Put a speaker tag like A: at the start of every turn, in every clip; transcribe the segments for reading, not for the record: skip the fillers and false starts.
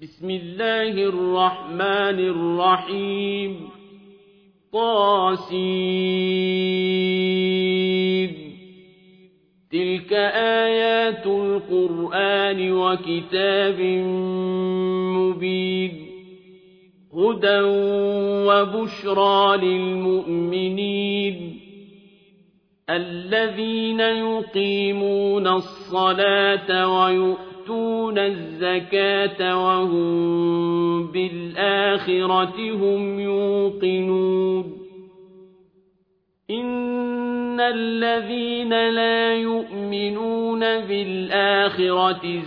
A: بسم الله الرحمن الرحيم طاسين تلك آيات القرآن وكتاب مبين هدى وبشرى للمؤمنين الذين يقيمون الصلاة ويؤتون الزكاة وهم بالآخرة هم يوقنون إن الذين لا يؤمنون بالآخرة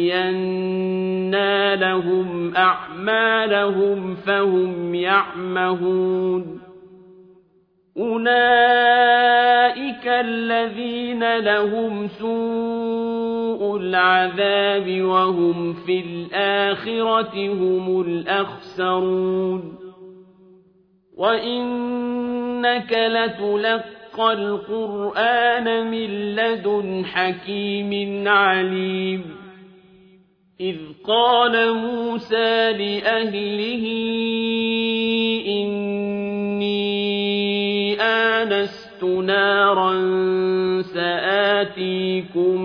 A: زينا لهم أعمالهم فهم يعمهون أولئك الذين لهم سوء العذاب وهم في الآخرة هم الأخسرون وإنك لتلقى القرآن من لدن حكيم عليم إذ قال موسى لأهله إني آنست نارا سآتيكم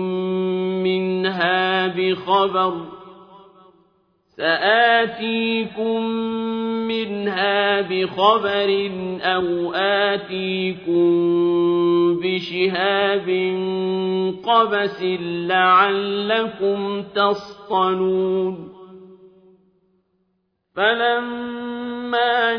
A: منها بخبر أو آتيكم بشهاب قبس لعلكم تصطلون فلما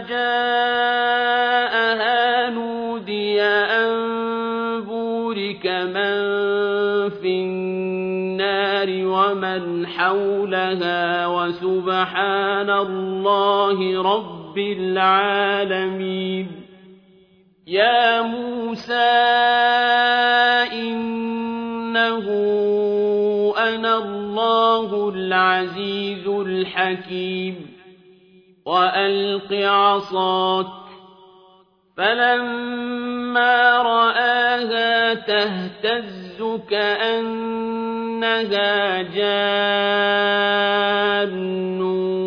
A: جاءها نودي أن بورك من في النار ومن حولها وسبحان الله رب العالمين يا موسى إنه أنا الله العزيز الحكيم وألق عصاك فلما رآها تهتز كأنها جان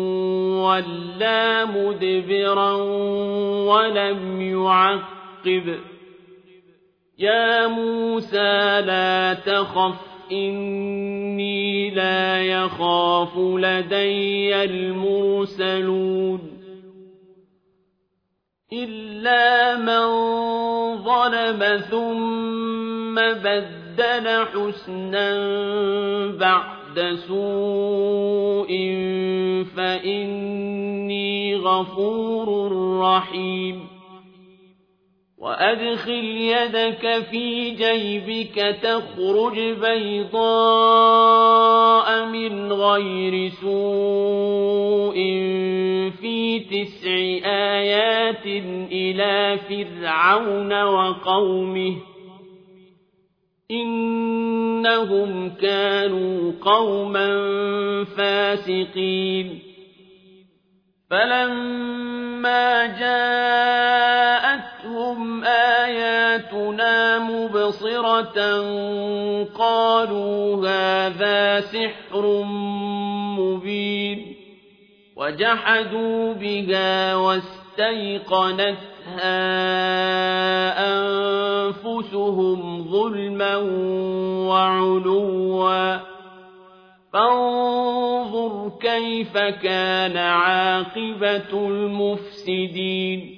A: ولا مدبرا ولم يعقب يا موسى لا تخف إني لا يخاف لدي المرسلون إلا من ظلم ثم بدل حسنا بعد سوء فإني غفور رحيم وأدخل يدك في جيبك تخرج بيضاء من غير سوء في 9 آيات إلى فرعون وقومه إنهم كانوا قوما فاسقين فلما جاءتهم آياتنا مبصرة قالوا هذا سحر مبين وجحدوا بها واستيقنتها أنفسهم ظلما وعلوا فانظر كيف كان عاقبة المفسدين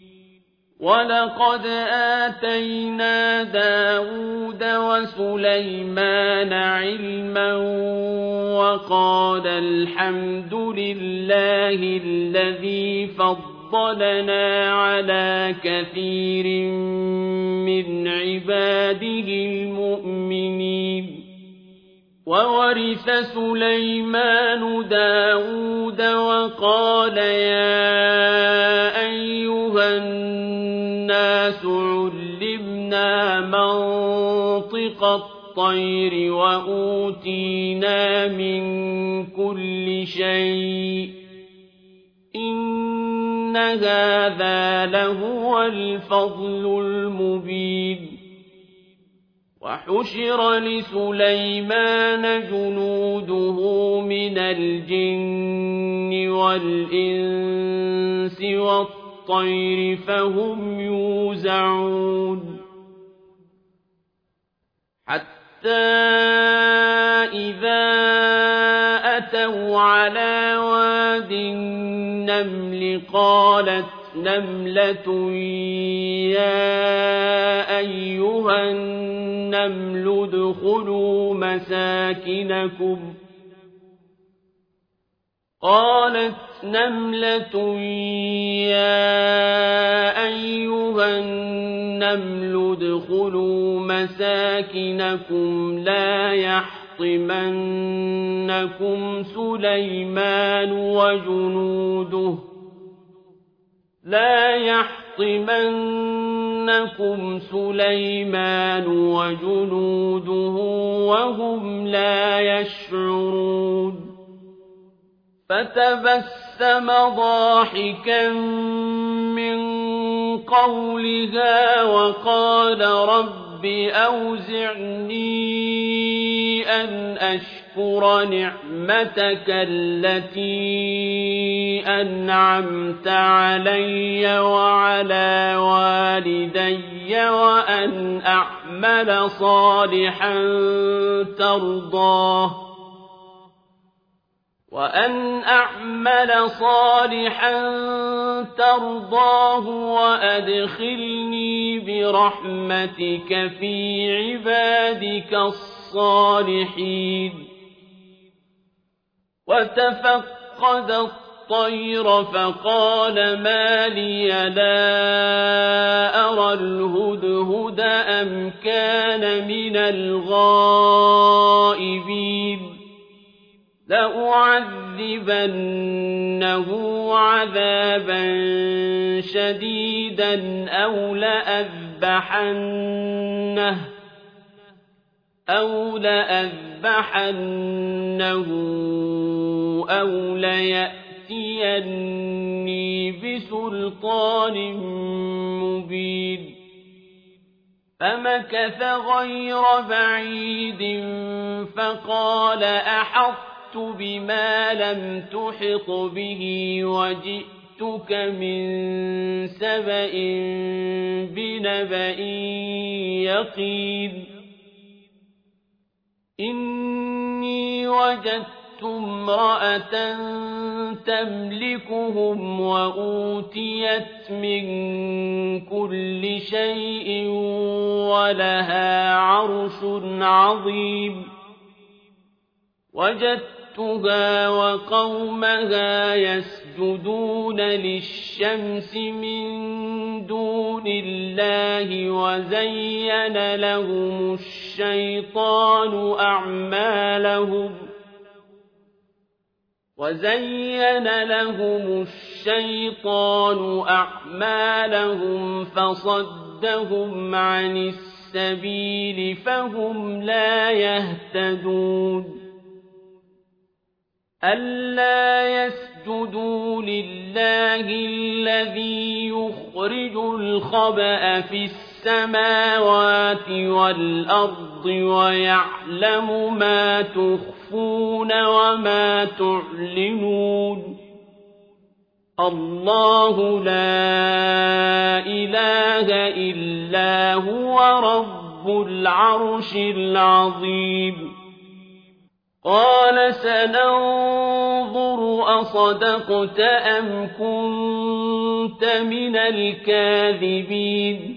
A: ولقد آتينا داود وسليمان علما وقال الحمد لله الذي فضلنا على كثير من عباده المؤمنين وورث سليمان داود وقال يا أيها الناس علمنا منطق الطير وأوتينا من كل شيء إن هذا لهو الفضل المبين وحشر لسليمان جنوده من الجن والإنس والطير فهم يوزعون حتى إذا أتوا على واد النمل قالت نملة يا أيها النمل ادخلوا مساكنكم لا يحطمنكم سليمان وجنوده وهم لا يشعرون فتبسم ضاحكا من قولها وقال رب أوزعني أن أشكر نعمتك التي أنعمت علي وعلى والدي وأن أعمل صالحا ترضاه وأدخلني برحمتك في عبادك الصالحين وتفقد الطير فقال ما لي لا أرى الهدهد أم كان من الغائبين لأعذبنه عذابا شديدا أو لأذبحنه أو ليأتيني بسلطان مبين فمكث غير بعيد فقال أحطت بما لم تحط به وجئتك من سبأ بنبأ يقين إني وجدت امرأة تملكهم وأوتيت من كل شيء ولها عرش عظيم وجدتها وقومها يسجدون للشمس من دون الله وزين لهم الشيطان أعمالهم فصدهم عن السبيل فهم لا يهتدون ألا يسجدوا لله الذي يخرج الخبأ في السماوات والأرض ويعلم ما تخفون وما تعلنون الله لا إله إلا هو رب العرش العظيم قال سننظر أصدقت أم كنت من الكاذبين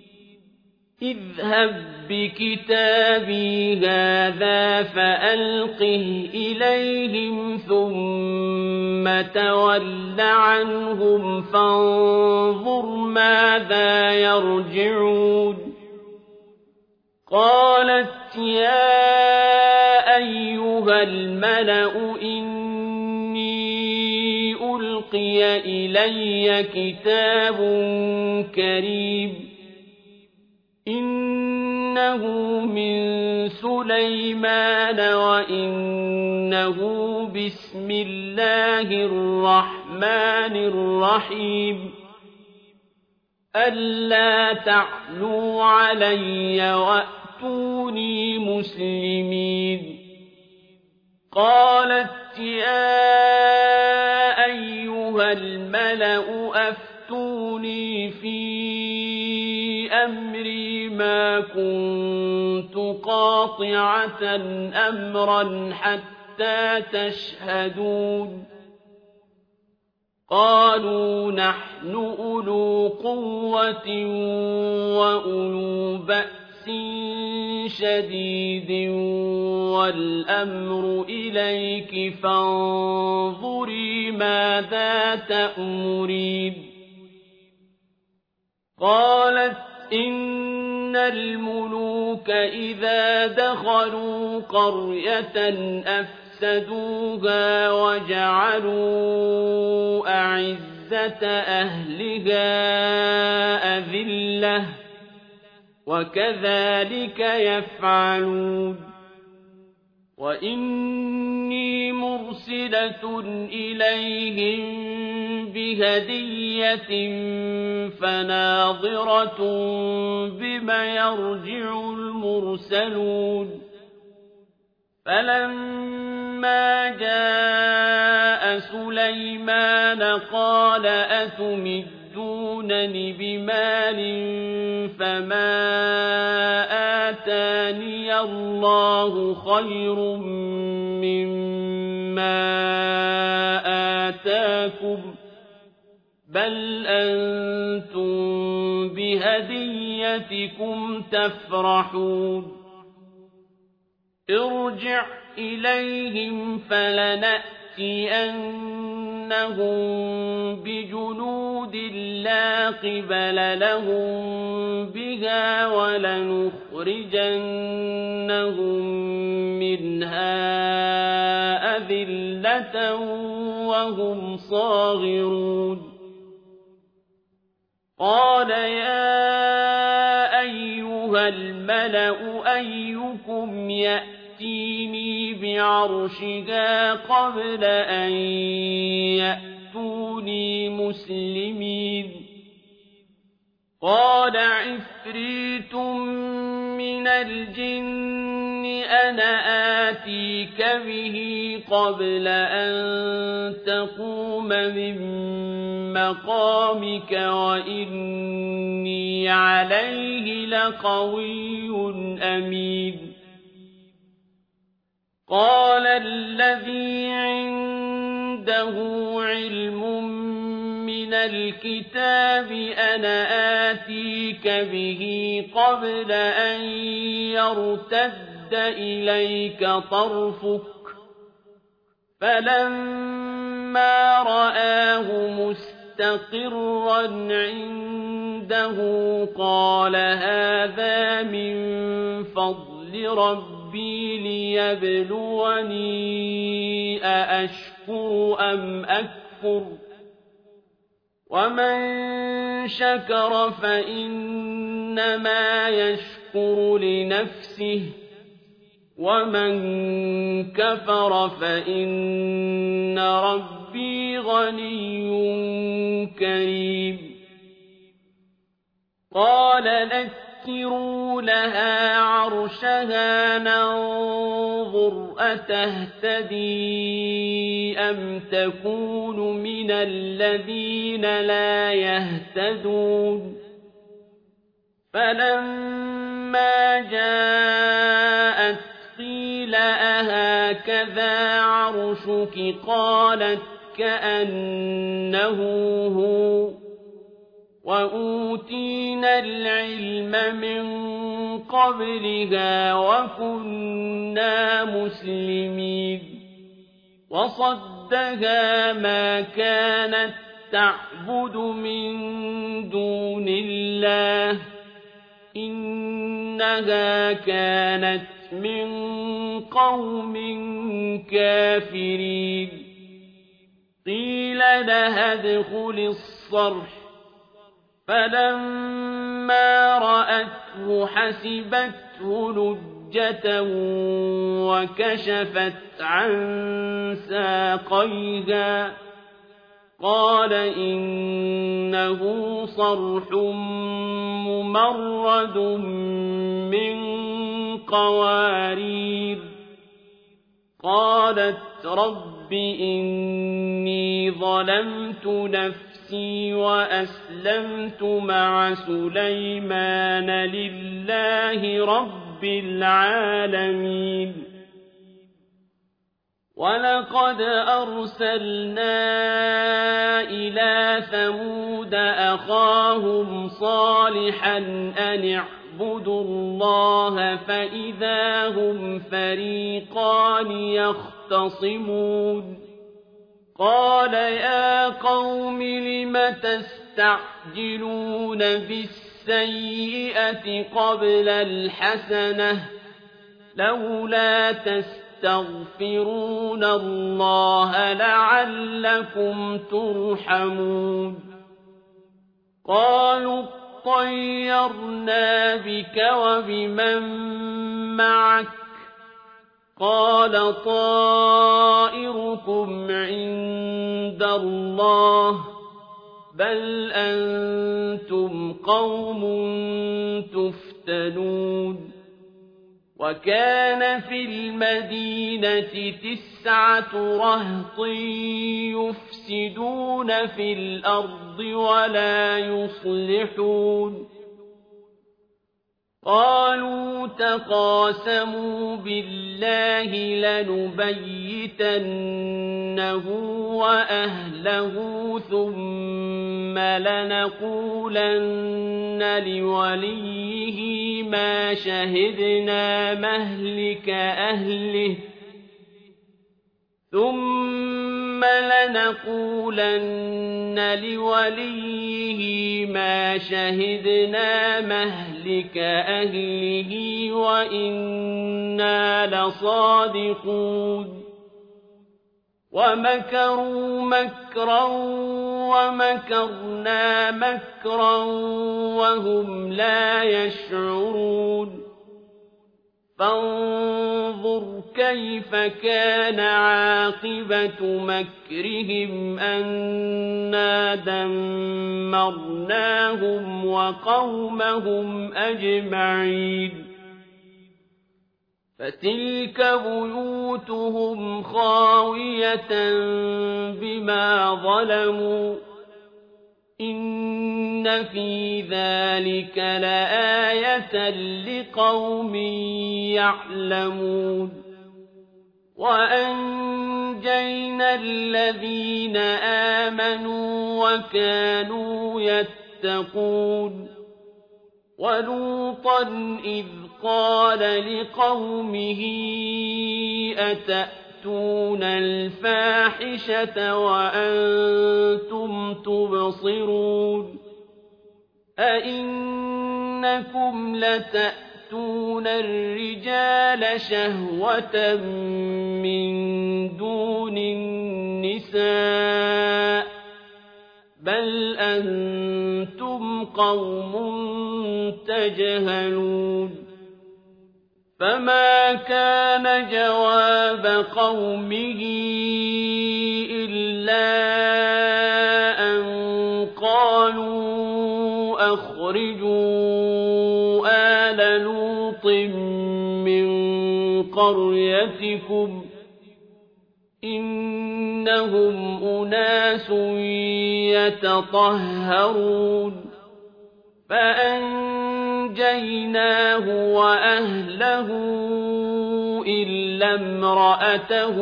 A: اذهب بكتابي هذا فألقه إليهم ثم تول عنهم فانظر ماذا يرجعون قالت يا أيها الملأ إني ألقي إلي كتاب كريم إنه من سليمان وإنه بسم الله الرحمن الرحيم ألا تعلوا علي وأتوني وأفتوني مسلمين قالت يا أيها الملأ أفتوني في أمري ما كنت قاطعة أمرا حتى تشهدون قالوا نحن أولو قوة وأولو بأس شديد والأمر إليك فانظري ماذا تأمرين قالت إن الملوك إذا دخلوا قرية أفسدوها وجعلوا أعزة أهلها أذلة وكذلك يفعلون وإني مرسلة إليهم بهدية فناظرة بما يرجع المرسلون فلما جاء سليمان قال أتمدونني بمال فما آتاني الله خير مما آتاكم بل أنتم بهديتكم تفرحون ارجع إليهم فلنأتينهم بجنود لا قبل لهم بها ولنخرجنهم منها أذلة وهم صاغرون قال يا أيها الملأ أيكم يأتيني بعرشها قبل أن يأتوني مسلمين قال عفريت من الجن أنا آتيك به قبل أن تقوم من مقامك وإني عليه لقوي أمين قال الذي عنده علم من الكتاب أنا آتيك به قبل أن يرتد إليك طرفك فلما رآه مستقرا عنده قال هذا من فضل ربي ليبلوني أأشكر أم أكفر ومن شكر فإنما يشكر لنفسه ومن كفر فإن ربي غني كريم قال نكروا لها عرشها ننظر أتهتدي أم تكون من الذين لا يهتدون فلما جاءت قيل أهكذا عرشك قالت كأنه هو وأوتينا العلم من قبلها وكنا مسلمين وصدها ما كانت تعبد من دون الله إنها كانت من قوم كافرين قيل لها ادخل الصرح فلما رأته حسبته لجة وكشفت عن ساقيها قال إنه صرح ممرد من قوارير قالت رب إني ظلمت نفسي وأسلمت مع سليمان لله رب العالمين ولقد أرسلنا إلى ثمود أخاهم صالحا أن اعبدوا الله فإذا هم فريقان يختصمون قال يا قوم لم تستعجلون بالسيئة قبل الحسنة لولا تستغفرون الله لعلكم ترحمون قالوا طيرنا بك وبمن معك قال طائركم عند الله بل أنتم قوم تفتنون وكان في المدينة 9 رهط يفسدون في الأرض ولا يصلحون قالوا تقاسموا بالله لنبيتنه وأهله ثم لنقولن لوليه ما شهدنا مهلك أهله وإنا لصادقون ومكروا مكرا ومكرنا مكرا وهم لا يشعرون فانظر كيف كان عاقبة مكرهم أنا دمرناهم وقومهم أجمعين فتلك بيوتهم خاوية بما ظلموا إن في ذلك لآية لقوم يعلمون وأنجينا الذين آمنوا وكانوا يتقون ولوطا إذ قال لقومه أتأتون الفاحشة وأنتم تبصرون أئنكم لتأتون الرجال شهوة من دون النساء بل أنتم قوم تجهلون فما كان جواب قومه إلا أن قالوا أخرجوا آل لوط من قريتكم إنهم أناس يتطهرون فأنجيناه وأهله إلا امرأته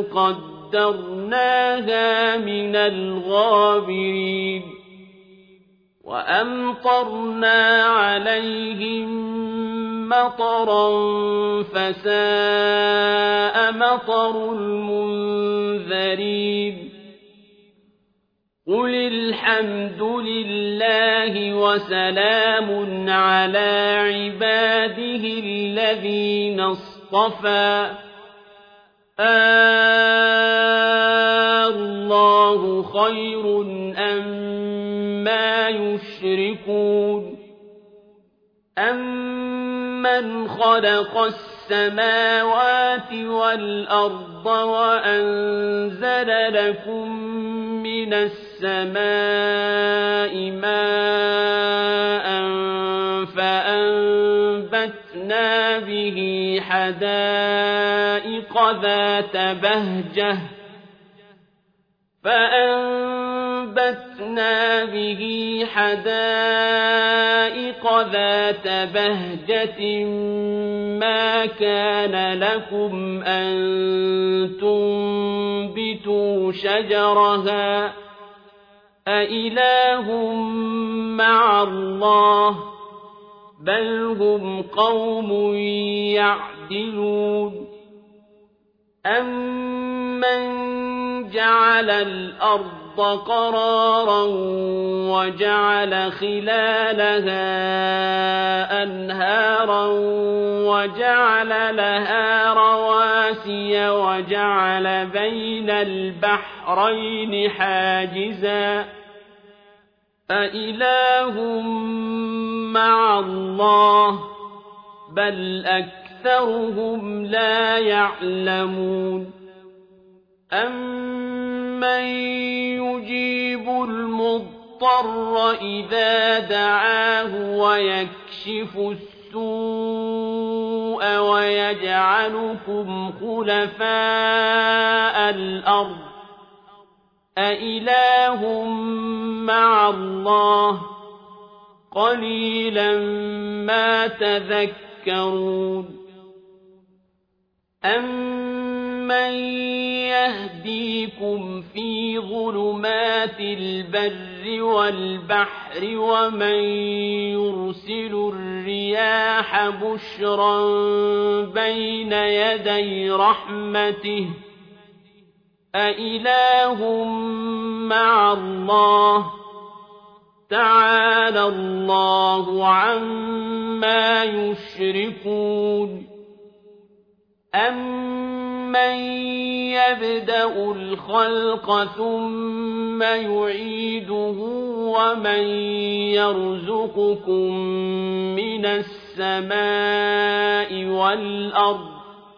A: قدرناها من الغابرين وأمطرنا عليهم مطرا فساء مطر المنذرين قل الحمد لله وسلام على عباده الذين اصطفى الله خير أما يشركون أمن خلق السماوات والأرض وأنزل لكم من السماء ماء فأنبتنا فَأَنبَتْنَا بِهِ حَدَائِقَ ذَاتَ بَهْجَةٍ مَا كَانَ لَكُمْ أَن تُنبِتُوا شَجَرَهَا أَإِلَٰهٌ مَّعَ اللَّهِ ۚ بَلْ هُمْ قَوْمٌ يَعْدِلُونَ أَمَّن جَعَلَ الْأَرْضَ قَرَارًا وَجَعَلَ خِلَالَهَا أَنْهَارًا وَجَعَلَ لَهَا رَوَاسِيَ وَجَعَلَ بَيْنَ الْبَحْرَيْنِ حَاجِزًا أَإِلَٰهٌ مَّعَ اللَّهِ ۚ بَلْ أَكْثَرُهُمْ لَا يَعْلَمُونَ أَمَّن يُجِيبُ الْمُضْطَرَّ إِذَا دَعَاهُ وَيَكْشِفُ السُّوءَ وَيَجْعَلُكُمْ خُلَفَاءَ الْأَرْضِ أَإِلَٰهٌ مَّعَ اللَّهِ ۚ قَلِيلًا مَّا تَذَكَّرُونَ أَمَّن يَهْدِيكُمْ فِي ظُلُمَاتِ الْبَرِّ وَالْبَحْرِ وَمَن يُرْسِلُ الرِّيَاحَ بُشْرًا بَيْنَ يَدَيْ رَحْمَتِهِ أَإِلَٰهٌ مَّعَ اللَّهِ ۚ تَعَالَى اللَّهُ عَمَّا يُشْرِكُونَ أَمَّن يَبْدَأُ الْخَلْقَ ثُمَّ يُعِيدُهُ وَمَن يَرْزُقُكُم مِّنَ السَّمَاءِ وَالْأَرْضِ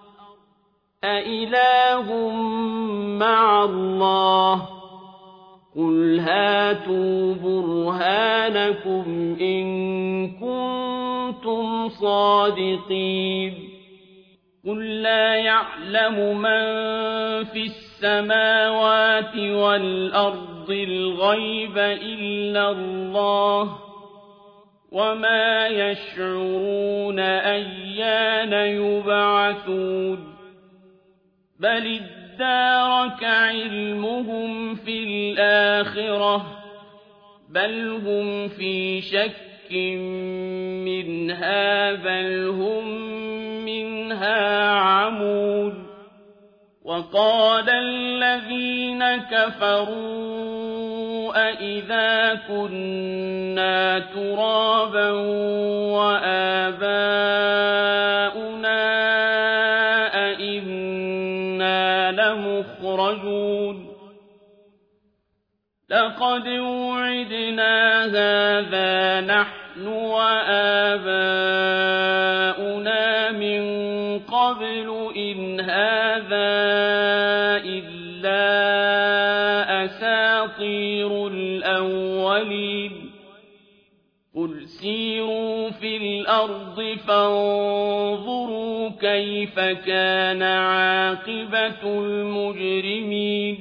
A: أَإِلَٰهٌ مَّعَ اللَّهِ ۚ قُلْ هَاتُوا بُرْهَانَكُمْ إِن كُنتُمْ صَادِقِينَ قُل لَّا يَعْلَمُ مَن فِي السَّمَاوَاتِ وَالْأَرْضِ الْغَيْبَ إِلَّا اللَّهُ ۚ وَمَا يَشْعُرُونَ أَيَّانَ يُبْعَثُونَ بَلِ ادَّارَكَ عِلْمُهُمْ فِي الْآخِرَةِ ۚ بَلْ هُمْ فِي شَكٍّ مِّنْهَا بَلْ هُم مِّنْهَا عَمُونَ وَقَالَ الَّذِينَ كَفَرُوا أَإِذَا كُنَّا تُرَابًا وَآبَاؤُنَا أَئِنَّا لَمُخْرَجُونَ لَقَدْ وُعِدْنَا هَٰذَا نَحْنُ وَآبَاؤُنَا مِن قَبْلُ إِنْ هَٰذَا إِلَّا أَسَاطِيرُ الْأَوَّلِينَ قُلْ سِيرُوا فِي الْأَرْضِ فَانظُرُوا كَيْفَ كَانَ عَاقِبَةُ الْمُجْرِمِينَ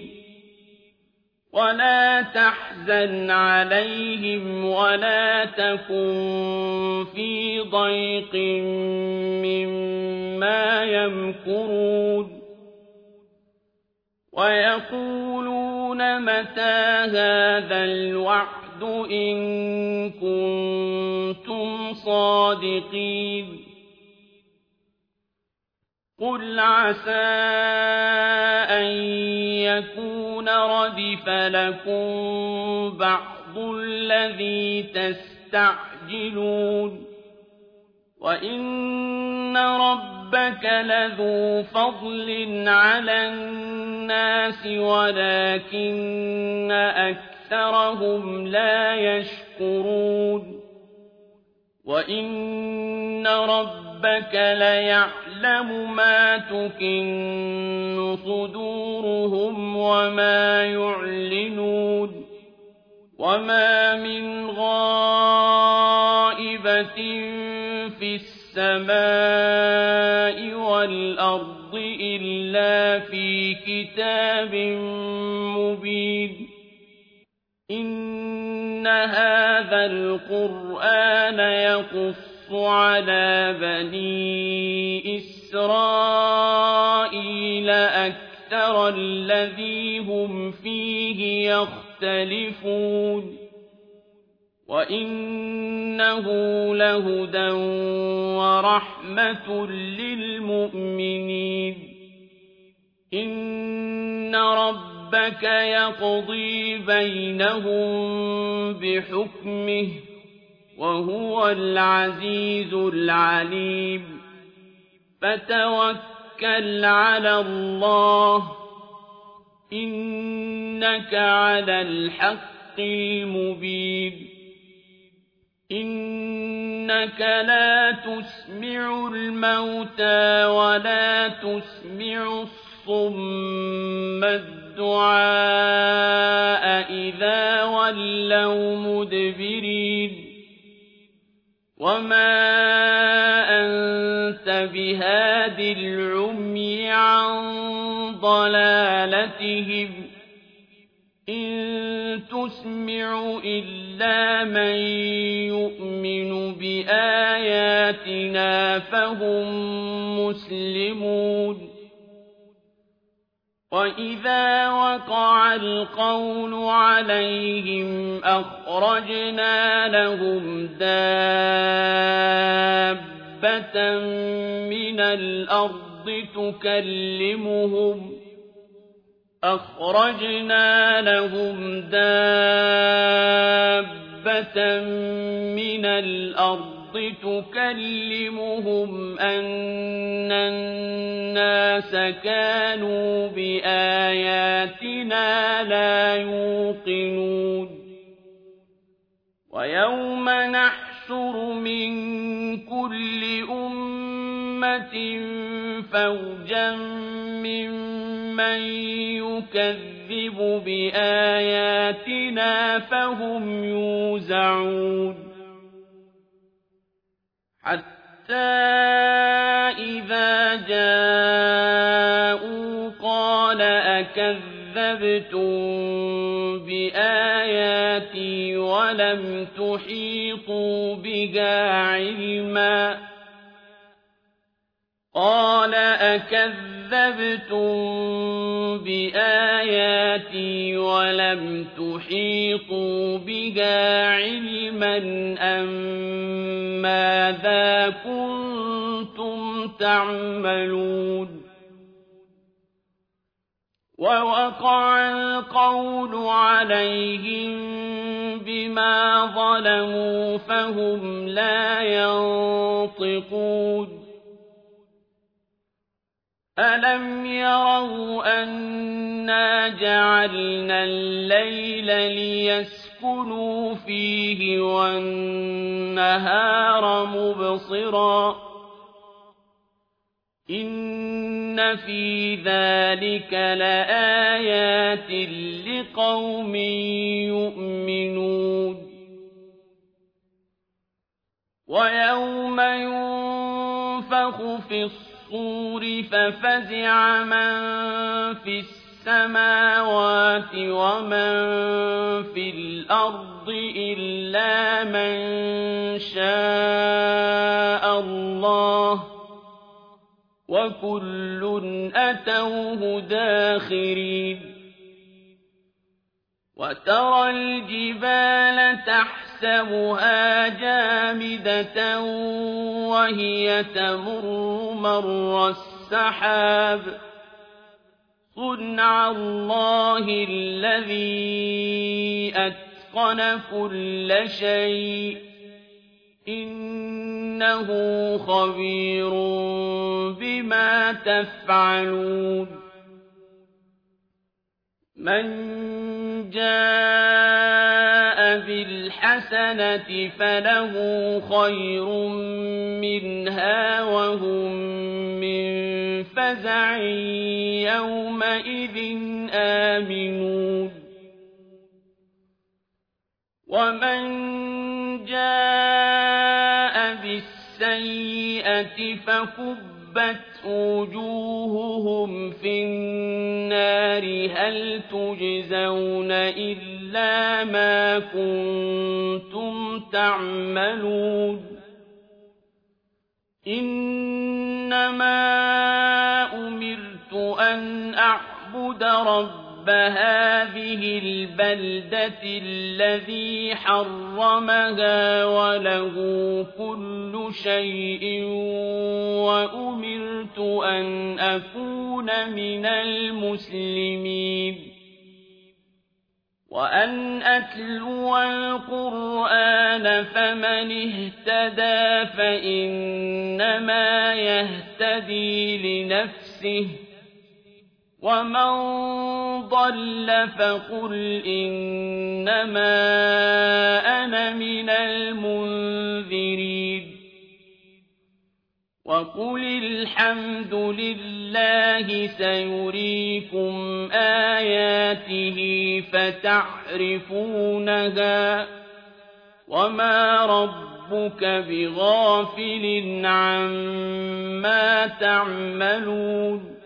A: وَلَا تَحْزَنْ عَلَيْهِمْ وَلَا تَكُن فِي ضَيْقٍ مِّمَّا يَمْكُرُونَ وَيَقُولُونَ مَتَىٰ هَٰذَا الْوَعْدُ إِن كُنتُمْ صَادِقِينَ قُلْ عَسَىٰ أَن يَكُونَ رَدِفَ لَكُم بَعْضُ الَّذِي تَسْتَعْجِلُونَ وَإِنَّ رَبَّكَ لَذُو فَضْلٍ عَلَى النَّاسِ وَلَٰكِنَّ أَكْثَرَهُمْ لَا يَشْكُرُونَ وَإِنَّ رَبَّكَ لَيَعْلَمُ مَا تُكِنُّ صُدُورُهُمْ وَمَا يُعْلِنُونَ وَمَا مِنْ غَائِبَةٍ فِي السَّمَاءِ السماء والأرض إلا في كتاب مبين إن هذا القرآن يقص على بني إسرائيل أكثر الذي هم فيه يختلفون وإنه لهدى ورحمة للمؤمنين إن ربك يقضي بينهم بحكمه وهو العزيز العليم فتوكل على الله إنك على الحق المبين إنك لا تسمع الموتى ولا تسمع الصم الدعاء إذا ولوا مدبرين وما أنت بهاد العمي عن ضلالتهم إن تسمع إلا من يؤمن بآياتنا فهم مسلمون وإذا وقع القول عليهم أخرجنا لهم دابة من الأرض تكلمهم أن الناس كانوا بآياتنا لا يوقنون ويوم نحشر من كل أمة فوجا ممن يكذب بآياتنا فهم يوزعون حتى إذا جاءوا قال أكذبتم بآياتي ولم تحيطوا بها علما قال أكذبتم بآياتي ولم تحيطوا بها علما أم ماذا كنتم تعملون ووقع القول عليهم بما ظلموا فهم لا ينطقون ألم يروا أنا جعلنا الليل ليسكنوا فيه والنهار مبصرا إن في ذلك لآيات لقوم يؤمنون ويوم ينفخ في الصور ففزع من في السماوات ومن في الأرض إلا من شاء الله وكل أتوه داخرين وترى الجبال تحسبها جامدة وهي تمر مر السحاب صنع الله الذي أتقن كل شيء إنه خبير بما تفعلون من جاء بالحسنة فله خير منها وهم من فزع يومئذ آمنون ومن جاء بالسيئة الْجَنَّةِ فَكُبَّتْ وُجُوهُهُمْ فِي النَّارِ هَلْ تُجْزَوْنَ إِلَّا مَا كُنتُمْ تَعْمَلُونَ إِنَّمَا أُمِرْتُ أَنْ أَعْبُدَ رَبَّ هَٰذِهِ الْبَلْدَةِ الَّذِي حَرَّمَهَا وَلَهُ كُلُّ شَيْءٍ وَأُمِرْتُ أَنْ أَكُونَ مِنَ الْمُسْلِمِينَ وَأَنْ أَتْلُوَ الْقُرْآنَ فَمَنِ اهْتَدَىٰ فَإِنَّمَا يَهْتَدِي لِنَفْسِهِ وَمَن ضَلَّ فَقُلْ إِنَّمَا أَنَا مِنَ الْمُنذِرِينَ وَقُلِ الْحَمْدُ لِلَّهِ سَيُرِيكُمْ آيَاتِهِ فَتَعْرِفُونَهَا وَمَا رَبُّكَ بِغَافِلٍ عَمَّا تَعْمَلُونَ